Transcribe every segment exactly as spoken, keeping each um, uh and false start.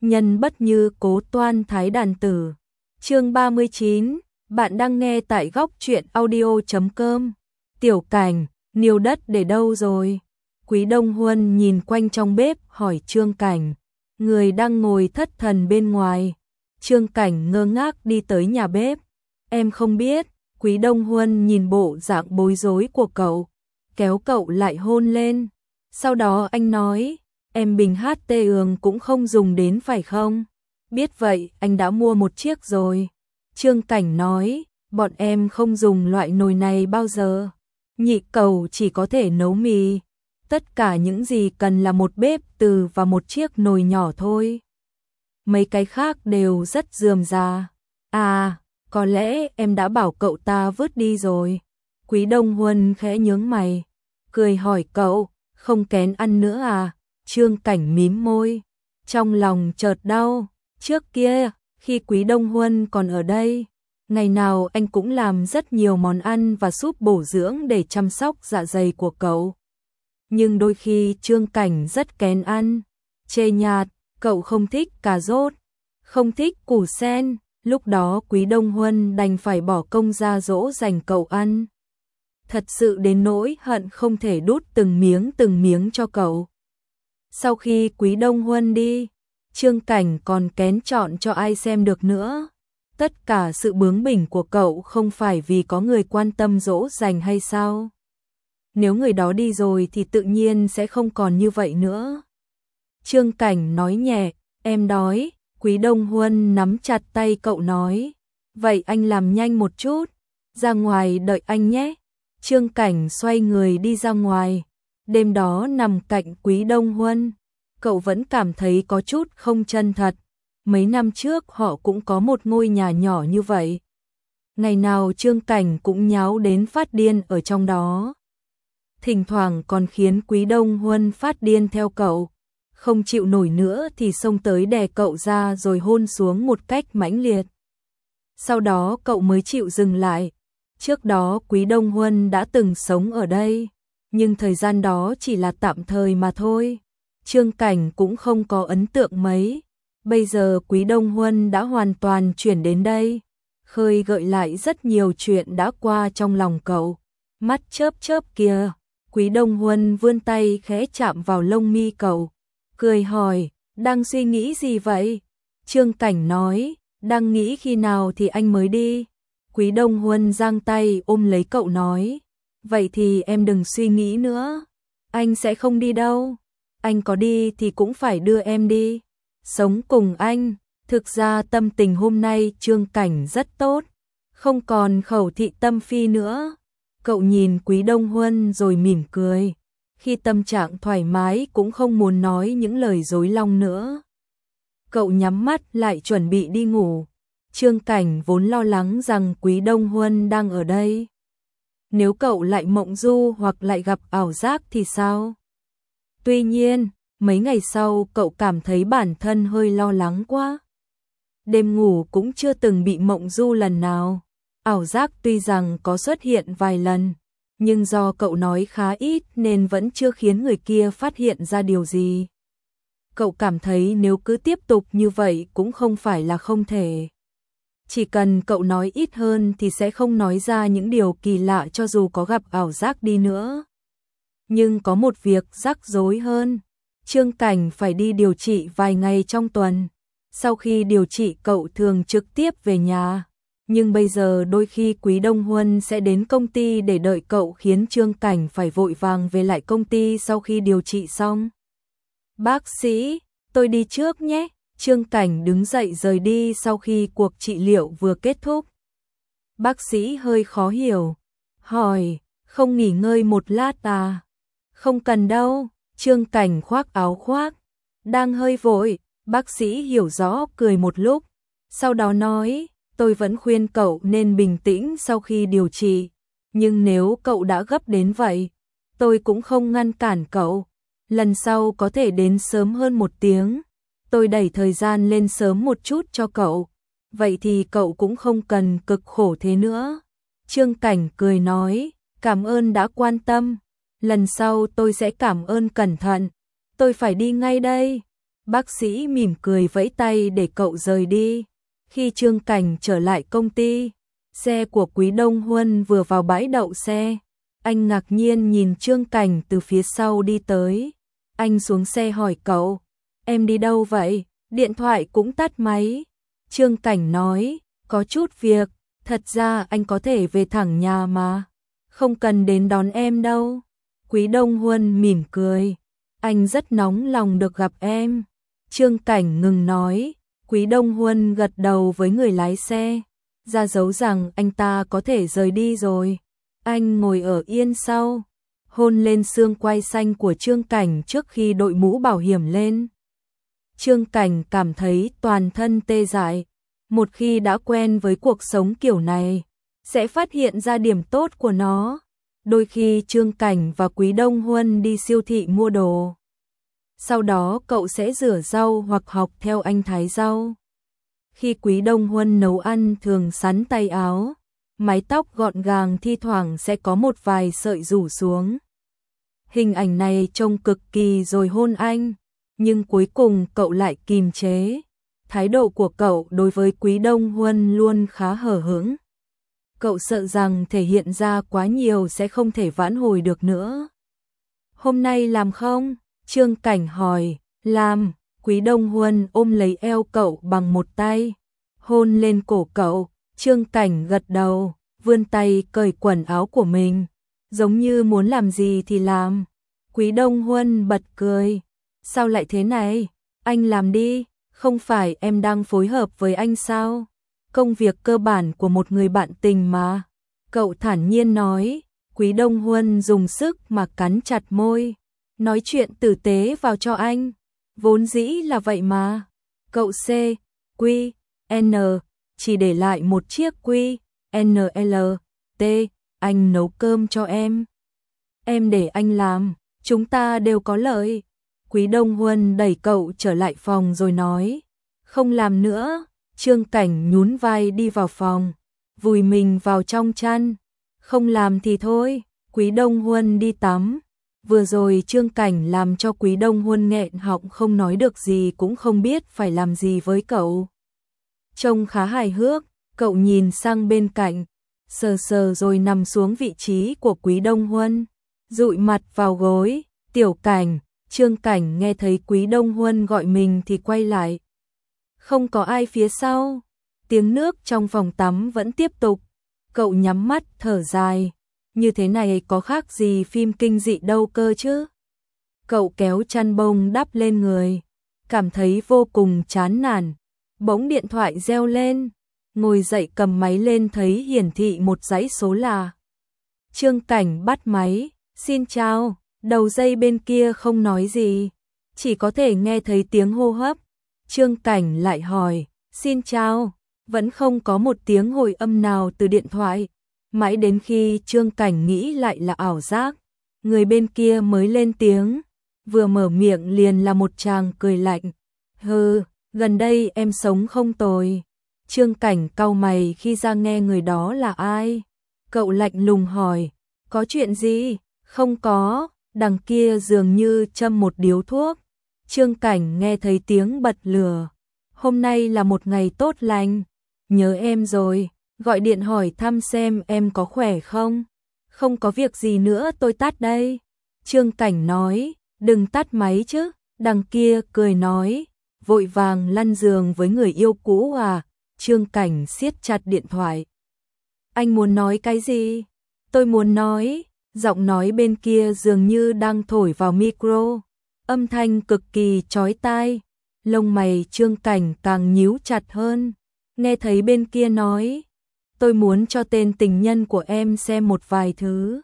nhân bất như cố toan thái đàn tử. Chương ba mươi chín, bạn đang nghe tại góc truyện audio chấm com. Tiểu Cảnh, niêu đất để đâu rồi? Quý Đông Huân nhìn quanh trong bếp hỏi Trương Cảnh, người đang ngồi thất thần bên ngoài. Trương Cảnh ngơ ngác đi tới nhà bếp. Em không biết. Quý Đông Huân nhìn bộ dạng bối rối của cậu, kéo cậu lại hôn lên. Sau đó anh nói, em bình hát tê ương cũng không dùng đến phải không? Biết vậy, anh đã mua một chiếc rồi. Trương Cảnh nói, bọn em không dùng loại nồi này bao giờ. Nhị cầu chỉ có thể nấu mì. Tất cả những gì cần là một bếp từ và một chiếc nồi nhỏ thôi. Mấy cái khác đều rất rườm rà. À, có lẽ em đã bảo cậu ta vứt đi rồi. Quý Đông Huân khẽ nhướng mày, cười hỏi cậu, không kén ăn nữa à? Trương Cảnh mím môi, trong lòng chợt đau. Trước kia, khi Quý Đông Huân còn ở đây, ngày nào anh cũng làm rất nhiều món ăn và súp bổ dưỡng để chăm sóc dạ dày của cậu. Nhưng đôi khi Trương Cảnh rất kén ăn, chê nhạt, cậu không thích cà rốt, không thích củ sen. Lúc đó Quý Đông Huân đành phải bỏ công ra dỗ dành cậu ăn. Thật sự đến nỗi hận không thể đút từng miếng từng miếng cho cậu. Sau khi Quý Đông Huân đi, Trương Cảnh còn kén chọn cho ai xem được nữa. Tất cả sự bướng bỉnh của cậu không phải vì có người quan tâm dỗ dành hay sao? Nếu người đó đi rồi thì tự nhiên sẽ không còn như vậy nữa. Trương Cảnh nói nhẹ, em đói. Quý Đông Huân nắm chặt tay cậu nói, vậy anh làm nhanh một chút, ra ngoài đợi anh nhé. Trương Cảnh xoay người đi ra ngoài. Đêm đó nằm cạnh Quý Đông Huân, cậu vẫn cảm thấy có chút không chân thật. Mấy năm trước họ cũng có một ngôi nhà nhỏ như vậy. Ngày nào Trương Cảnh cũng nháo đến phát điên ở trong đó. Thỉnh thoảng còn khiến Quý Đông Huân phát điên theo cậu. Không chịu nổi nữa thì xông tới đè cậu ra rồi hôn xuống một cách mãnh liệt. Sau đó cậu mới chịu dừng lại. Trước đó Quý Đông Huân đã từng sống ở đây, nhưng thời gian đó chỉ là tạm thời mà thôi. Trương Cảnh cũng không có ấn tượng mấy. Bây giờ Quý Đông Huân đã hoàn toàn chuyển đến đây, khơi gợi lại rất nhiều chuyện đã qua trong lòng cậu. Mắt chớp chớp kìa. Quý Đông Huân vươn tay khẽ chạm vào lông mi cậu, cười hỏi, đang suy nghĩ gì vậy? Trương Cảnh nói, đang nghĩ khi nào thì anh mới đi. Quý Đông Huân giang tay ôm lấy cậu nói, vậy thì em đừng suy nghĩ nữa, anh sẽ không đi đâu. Anh có đi thì cũng phải đưa em đi, sống cùng anh. Thực ra tâm tình hôm nay Trương Cảnh rất tốt, không còn khẩu thị tâm phi nữa. Cậu nhìn Quý Đông Huân rồi mỉm cười. Khi tâm trạng thoải mái cũng không muốn nói những lời dối lòng nữa. Cậu nhắm mắt lại chuẩn bị đi ngủ. Trương Cảnh vốn lo lắng rằng Quý Đông Huân đang ở đây. Nếu cậu lại mộng du hoặc lại gặp ảo giác thì sao? Tuy nhiên, mấy ngày sau cậu cảm thấy bản thân hơi lo lắng quá. Đêm ngủ cũng chưa từng bị mộng du lần nào. Ảo giác tuy rằng có xuất hiện vài lần, nhưng do cậu nói khá ít nên vẫn chưa khiến người kia phát hiện ra điều gì. Cậu cảm thấy nếu cứ tiếp tục như vậy cũng không phải là không thể. Chỉ cần cậu nói ít hơn thì sẽ không nói ra những điều kỳ lạ cho dù có gặp ảo giác đi nữa. Nhưng có một việc rắc rối hơn. Trương Cảnh phải đi điều trị vài ngày trong tuần. Sau khi điều trị cậu thường trực tiếp về nhà. Nhưng bây giờ đôi khi Quý Đông Huân sẽ đến công ty để đợi cậu, khiến Trương Cảnh phải vội vàng về lại công ty sau khi điều trị xong. Bác sĩ, tôi đi trước nhé. Trương Cảnh đứng dậy rời đi sau khi cuộc trị liệu vừa kết thúc. Bác sĩ hơi khó hiểu, hỏi, không nghỉ ngơi một lát à? Không cần đâu. Trương Cảnh khoác áo khoác, đang hơi vội. Bác sĩ hiểu rõ cười một lúc, sau đó nói, tôi vẫn khuyên cậu nên bình tĩnh sau khi điều trị, nhưng nếu cậu đã gấp đến vậy, tôi cũng không ngăn cản cậu. Lần sau có thể đến sớm hơn một tiếng, tôi đẩy thời gian lên sớm một chút cho cậu, vậy thì cậu cũng không cần cực khổ thế nữa. Trương Cảnh cười nói, cảm ơn đã quan tâm, lần sau tôi sẽ cảm ơn cẩn thận, tôi phải đi ngay đây. Bác sĩ mỉm cười vẫy tay để cậu rời đi. Khi Trương Cảnh trở lại công ty, xe của Quý Đông Huân vừa vào bãi đậu xe. Anh ngạc nhiên nhìn Trương Cảnh từ phía sau đi tới. Anh xuống xe hỏi cậu, em đi đâu vậy? Điện thoại cũng tắt máy. Trương Cảnh nói, có chút việc, thật ra anh có thể về thẳng nhà mà, không cần đến đón em đâu. Quý Đông Huân mỉm cười, anh rất nóng lòng được gặp em. Trương Cảnh ngừng nói, Quý Đông Huân gật đầu với người lái xe, ra dấu rằng anh ta có thể rời đi rồi. Anh ngồi ở yên sau, hôn lên xương quai xanh của Trương Cảnh trước khi đội mũ bảo hiểm lên. Trương Cảnh cảm thấy toàn thân tê dại. Một khi đã quen với cuộc sống kiểu này, sẽ phát hiện ra điểm tốt của nó. Đôi khi Trương Cảnh và Quý Đông Huân đi siêu thị mua đồ. Sau đó cậu sẽ rửa rau hoặc học theo anh thái rau. Khi Quý Đông Huân nấu ăn thường sắn tay áo, mái tóc gọn gàng thi thoảng sẽ có một vài sợi rủ xuống. Hình ảnh này trông cực kỳ rồi hôn anh, nhưng cuối cùng cậu lại kìm chế. Thái độ của cậu đối với Quý Đông Huân luôn khá hờ hững. Cậu sợ rằng thể hiện ra quá nhiều sẽ không thể vãn hồi được nữa. Hôm nay làm không? Trương Cảnh hỏi. Làm. Quý Đông Huân ôm lấy eo cậu bằng một tay, hôn lên cổ cậu. Trương Cảnh gật đầu, vươn tay cởi quần áo của mình, giống như muốn làm gì thì làm. Quý Đông Huân bật cười. Sao lại thế này? Anh làm đi, không phải em đang phối hợp với anh sao? Công việc cơ bản của một người bạn tình mà. Cậu thản nhiên nói. Quý Đông Huân dùng sức mà cắn chặt môi, nói chuyện tử tế vào cho anh. Vốn dĩ là vậy mà. Cậu C, Q, N, chỉ để lại một chiếc Q, N L, T, anh nấu cơm cho em. Em để anh làm, chúng ta đều có lợi. Quý Đông Huân đẩy cậu trở lại phòng rồi nói, không làm nữa. Trương Cảnh nhún vai đi vào phòng, vùi mình vào trong chăn. Không làm thì thôi. Quý Đông Huân đi tắm. Vừa rồi Trương Cảnh làm cho Quý Đông Huân nghẹn họng không nói được gì, cũng không biết phải làm gì với cậu. Trông khá hài hước, cậu nhìn sang bên cạnh, sờ sờ rồi nằm xuống vị trí của Quý Đông Huân, dụi mặt vào gối. Tiểu Cảnh. Trương Cảnh nghe thấy Quý Đông Huân gọi mình thì quay lại. Không có ai phía sau. Tiếng nước trong phòng tắm vẫn tiếp tục. Cậu nhắm mắt thở dài. Như thế này có khác gì phim kinh dị đâu cơ chứ. Cậu kéo chăn bông đắp lên người, cảm thấy vô cùng chán nản. Bỗng điện thoại reo lên. Ngồi dậy cầm máy lên thấy hiển thị một dãy số lạ. Trương Cảnh bắt máy. Xin chào. Đầu dây bên kia không nói gì, chỉ có thể nghe thấy tiếng hô hấp. Trương Cảnh lại hỏi, xin chào. Vẫn không có một tiếng hồi âm nào từ điện thoại. Mãi đến khi Trương Cảnh nghĩ lại là ảo giác, người bên kia mới lên tiếng. Vừa mở miệng liền là một tràng cười lạnh. Hừ, gần đây em sống không tồi. Trương Cảnh cau mày khi ra nghe người đó là ai. Cậu lạnh lùng hỏi, có chuyện gì? Không có. Đằng kia dường như châm một điếu thuốc. Trương Cảnh nghe thấy tiếng bật lửa. Hôm nay là một ngày tốt lành. Nhớ em rồi, gọi điện hỏi thăm xem em có khỏe không. Không có việc gì nữa, tôi tắt đây. Trương Cảnh nói, đừng tắt máy chứ. Đằng kia cười nói, vội vàng lăn giường với người yêu cũ à. Trương Cảnh siết chặt điện thoại. Anh muốn nói cái gì? Tôi muốn nói. Giọng nói bên kia dường như đang thổi vào micro, âm thanh cực kỳ chói tai. Lông mày Trương Cảnh càng nhíu chặt hơn. Nghe thấy bên kia nói, tôi muốn cho tên tình nhân của em xem một vài thứ.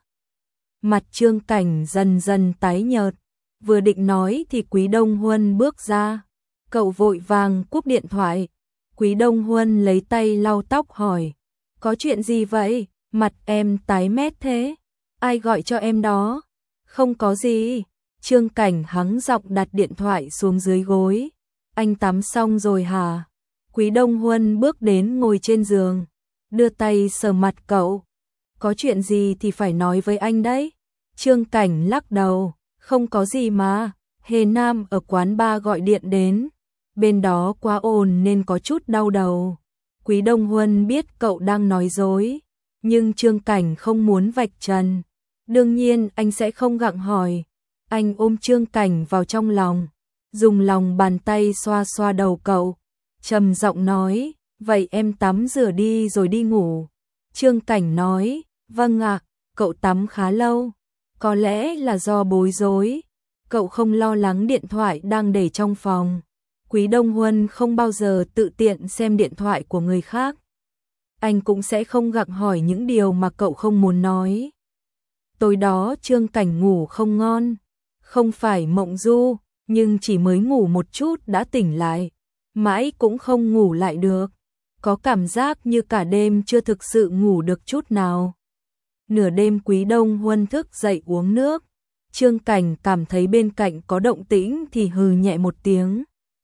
Mặt Trương Cảnh dần dần tái nhợt. Vừa định nói thì Quý Đông Huân bước ra. Cậu vội vàng cúp điện thoại. Quý Đông Huân lấy tay lau tóc hỏi, có chuyện gì vậy? Mặt em tái mét thế. Ai gọi cho em đó? Không có gì. Trương Cảnh hắng giọng đặt điện thoại xuống dưới gối. Anh tắm xong rồi hả? Quý Đông Huân bước đến ngồi trên giường, đưa tay sờ mặt cậu. Có chuyện gì thì phải nói với anh đấy. Trương Cảnh lắc đầu, không có gì mà. Hề Nam ở quán bar gọi điện đến, bên đó quá ồn nên có chút đau đầu. Quý Đông Huân biết cậu đang nói dối, nhưng Trương Cảnh không muốn vạch trần. Đương nhiên anh sẽ không gặng hỏi. Anh ôm Trương Cảnh vào trong lòng, dùng lòng bàn tay xoa xoa đầu cậu, trầm giọng nói, vậy em tắm rửa đi rồi đi ngủ. Trương Cảnh nói, vâng ạ, cậu tắm khá lâu, có lẽ là do bối rối. Cậu không lo lắng điện thoại đang để trong phòng. Quý Đông Huân không bao giờ tự tiện xem điện thoại của người khác. Anh cũng sẽ không gặng hỏi những điều mà cậu không muốn nói. Tối đó Trương Cảnh ngủ không ngon, không phải mộng du, nhưng chỉ mới ngủ một chút đã tỉnh lại, mãi cũng không ngủ lại được. Có cảm giác như cả đêm chưa thực sự ngủ được chút nào. Nửa đêm Quý Đông Huân thức dậy uống nước. Trương Cảnh cảm thấy bên cạnh có động tĩnh thì hừ nhẹ một tiếng.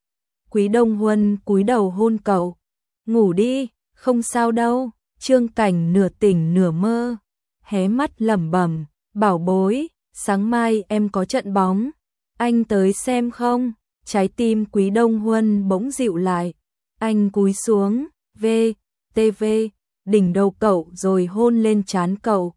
Quý Đông Huân cúi đầu hôn cậu. Ngủ đi, không sao đâu. Trương Cảnh nửa tỉnh nửa mơ, hé mắt lẩm bẩm, bảo bối, sáng mai em có trận bóng, anh tới xem không? Trái tim Quý Đông Huân bỗng dịu lại. Anh cúi xuống, vê, tê vê, đỉnh đầu cậu rồi hôn lên trán cậu.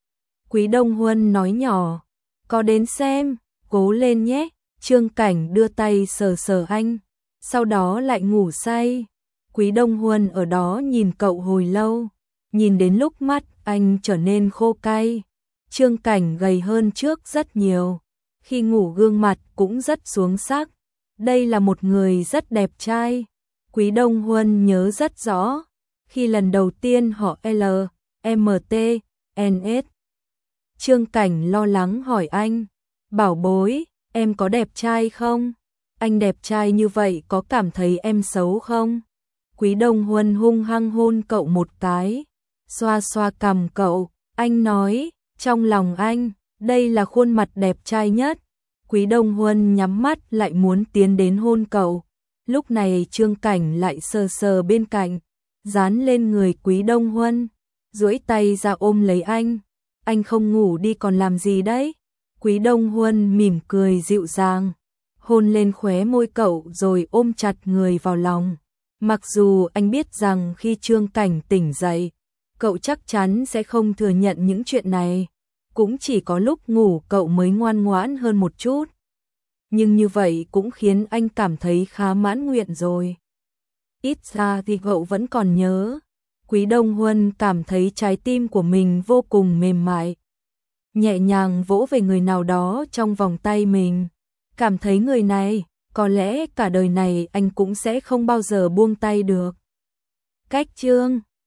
Quý Đông Huân nói nhỏ, có đến xem, cố lên nhé. Trương Cảnh đưa tay sờ sờ anh, sau đó lại ngủ say. Quý Đông Huân ở đó nhìn cậu hồi lâu, nhìn đến lúc mắt anh trở nên khô cay. Trương Cảnh gầy hơn trước rất nhiều, khi ngủ gương mặt cũng rất xuống sắc. Đây là một người rất đẹp trai. Quý Đông Huân nhớ rất rõ, khi lần đầu tiên họ L, M T, N S. Trương Cảnh lo lắng hỏi anh, bảo bối, em có đẹp trai không? Anh đẹp trai như vậy có cảm thấy em xấu không? Quý Đông Huân hung hăng hôn cậu một cái, xoa xoa cằm cậu, anh nói, trong lòng anh, đây là khuôn mặt đẹp trai nhất. Quý Đông Huân nhắm mắt lại muốn tiến đến hôn cậu. Lúc này Trương Cảnh lại sờ sờ bên cạnh, dán lên người Quý Đông Huân, duỗi tay ra ôm lấy anh. Anh không ngủ đi còn làm gì đấy? Quý Đông Huân mỉm cười dịu dàng, hôn lên khóe môi cậu rồi ôm chặt người vào lòng. Mặc dù anh biết rằng khi Trương Cảnh tỉnh dậy, cậu chắc chắn sẽ không thừa nhận những chuyện này. Cũng chỉ có lúc ngủ cậu mới ngoan ngoãn hơn một chút. Nhưng như vậy cũng khiến anh cảm thấy khá mãn nguyện rồi. Ít ra thì cậu vẫn còn nhớ. Quý Đông Huân cảm thấy trái tim của mình vô cùng mềm mại. Nhẹ nhàng vỗ về người nào đó trong vòng tay mình. Cảm thấy người này, có lẽ cả đời này anh cũng sẽ không bao giờ buông tay được. Cách chương